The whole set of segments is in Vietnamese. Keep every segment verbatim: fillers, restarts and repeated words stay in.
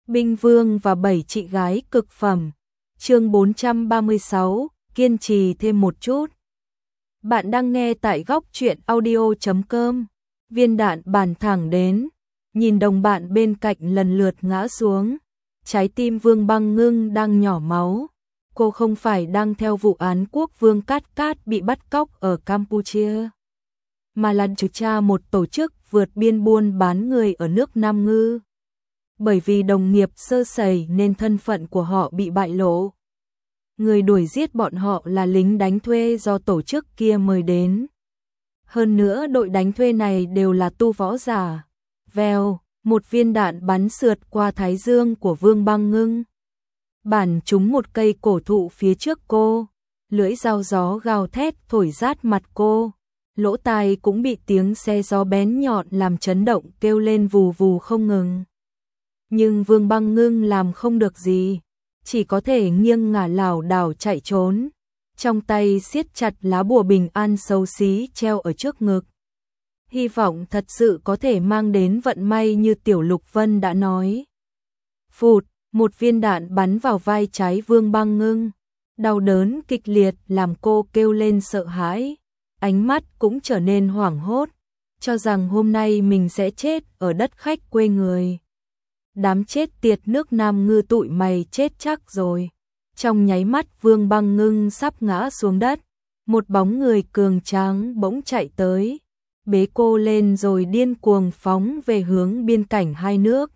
Binh Vương và bảy chị gái cực phẩm. Chương bốn trăm ba mươi sáu, kiên trì thêm một chút. Bạn đang nghe tại góc truyện audio chấm com. Viên đạn bắn thẳng đến, nhìn đồng bạn bên cạnh lần lượt ngã xuống. Trái tim Vương Băng Ngưng đang nhỏ máu. Cô không phải đang theo vụ án quốc vương Cát Cát bị bắt cóc ở Campuchia, mà là chủ tra một tổ chức vượt biên buôn bán người ở nước Nam Ngư. Bởi vì đồng nghiệp sơ sẩy nên thân phận của họ bị bại lộ. Người đuổi giết bọn họ là lính đánh thuê do tổ chức kia mời đến. Hơn nữa đội đánh thuê này đều là tu võ giả. Vèo, một viên đạn bắn sượt qua thái dương của Vương Băng Ngưng. Bắn trúng một cây cổ thụ phía trước cô. Lưỡi dao gió gào thét thổi rát mặt cô. Lỗ tai cũng bị tiếng xe gió bén nhọn làm chấn động, kêu lên vù vù không ngừng. Nhưng Vương Băng Ngưng làm không được gì, chỉ có thể nghiêng ngả lảo đảo chạy trốn, trong tay siết chặt lá bùa bình an xấu xí treo ở trước ngực. Hy vọng thật sự có thể mang đến vận may như Tiểu Lục Vân đã nói. Phụt, một viên đạn bắn vào vai trái Vương Băng Ngưng. Đau đớn kịch liệt làm cô kêu lên sợ hãi, ánh mắt cũng trở nên hoảng hốt, cho rằng hôm nay mình sẽ chết ở đất khách quê người. Đám chết tiệt nước Nam Ngư tụi mày chết chắc rồi. Trong nháy mắt Vương Băng Ngưng sắp ngã xuống đất, một bóng người cường tráng bỗng chạy tới, bế cô lên rồi điên cuồng phóng về hướng biên cảnh hai nước.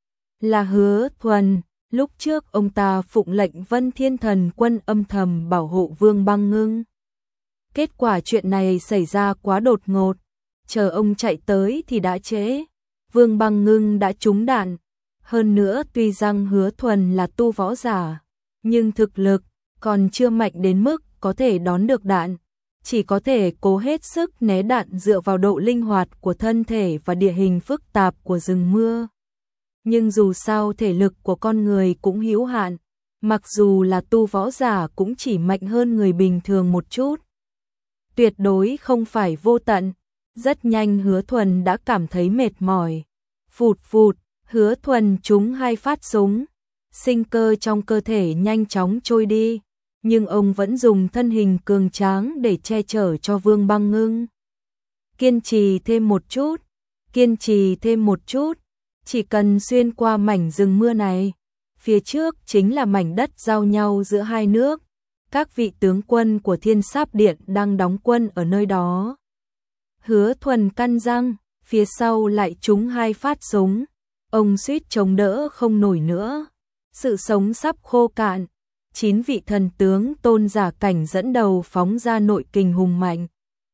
Là Hứa Thuần. Lúc trước ông ta phụng lệnh Vân Thiên Thần Quân âm thầm bảo hộ Vương Băng Ngưng. Kết quả chuyện này xảy ra quá đột ngột, chờ ông chạy tới thì đã trễ. Vương Băng Ngưng đã trúng đạn. Hơn nữa tuy rằng Hứa Thuần là tu võ giả, nhưng thực lực còn chưa mạnh đến mức có thể đón được đạn, chỉ có thể cố hết sức né đạn dựa vào độ linh hoạt của thân thể và địa hình phức tạp của rừng mưa. Nhưng dù sao thể lực của con người cũng hữu hạn, mặc dù là tu võ giả cũng chỉ mạnh hơn người bình thường một chút. Tuyệt đối không phải vô tận. Rất nhanh Hứa Thuần đã cảm thấy mệt mỏi. Phụt phụt, Hứa Thuần trúng hai phát súng, sinh cơ trong cơ thể nhanh chóng trôi đi, nhưng ông vẫn dùng thân hình cường tráng để che chở cho Vương Băng Ngưng. Kiên trì thêm một chút, kiên trì thêm một chút, chỉ cần xuyên qua mảnh rừng mưa này, phía trước chính là mảnh đất giao nhau giữa hai nước. Các vị tướng quân của Thiên Sáp Điện đang đóng quân ở nơi đó. Hứa Thuần căn răng, phía sau lại trúng hai phát súng. Ông suýt chống đỡ không nổi nữa. Sự sống sắp khô cạn. Chín vị thần tướng tôn giả cảnh dẫn đầu phóng ra nội kình hùng mạnh,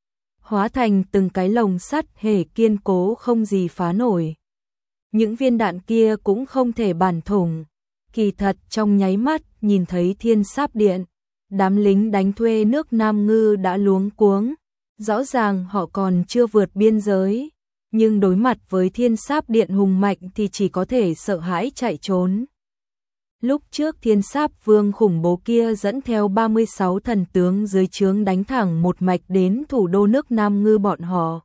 hóa thành từng cái lồng sắt hề kiên cố không gì phá nổi. Những viên đạn kia cũng không thể bắn thủng. Kỳ thật trong nháy mắt nhìn thấy Thiên Sáp Điện, đám lính đánh thuê nước Nam Ngư đã luống cuống. Rõ ràng họ còn chưa vượt biên giới, nhưng đối mặt với Thiên Sáp Điện hùng mạnh thì chỉ có thể sợ hãi chạy trốn. Lúc trước Thiên Sáp Vương khủng bố kia dẫn theo ba mươi sáu thần tướng dưới trướng đánh thẳng một mạch đến thủ đô nước Nam Ngư bọn họ,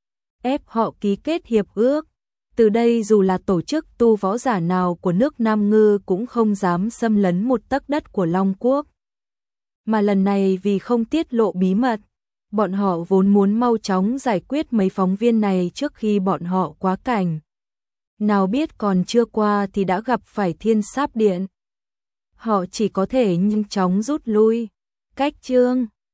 ép họ ký kết hiệp ước. Từ đây dù là tổ chức tu võ giả nào của nước Nam Ngư cũng không dám xâm lấn một tấc đất của Long Quốc. Mà lần này vì không tiết lộ bí mật, bọn họ vốn muốn mau chóng giải quyết mấy phóng viên này trước khi bọn họ quá cảnh. Nào biết còn chưa qua thì đã gặp phải Thiên Sáp Điện. Họ chỉ có thể nhanh chóng rút lui. Cách chương